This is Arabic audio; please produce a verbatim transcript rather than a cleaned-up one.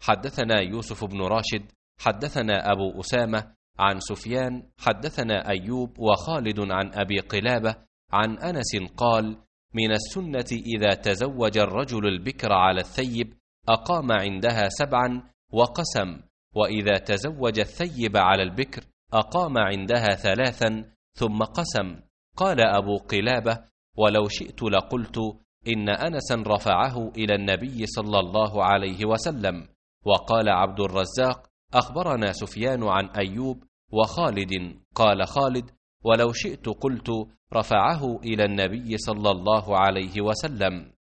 حدثنا يوسف بن راشد حدثنا أبو أسامة عن سفيان حدثنا أيوب وخالد عن أبي قلابة عن أنس قال: من السنة إذا تزوج الرجل البكر على الثيب أقام عندها سبعا وقسم، وإذا تزوج الثيب على البكر أقام عندها ثلاثا ثم قسم. قال أبو قلابة: ولو شئت لقلت إن أنسا رفعه إلى النبي صلى الله عليه وسلم. وقال عبد الرزاق: أخبرنا سفيان عن أيوب وخالد. قال خالد: ولو شئت قلت رفعه إلى النبي صلى الله عليه وسلم.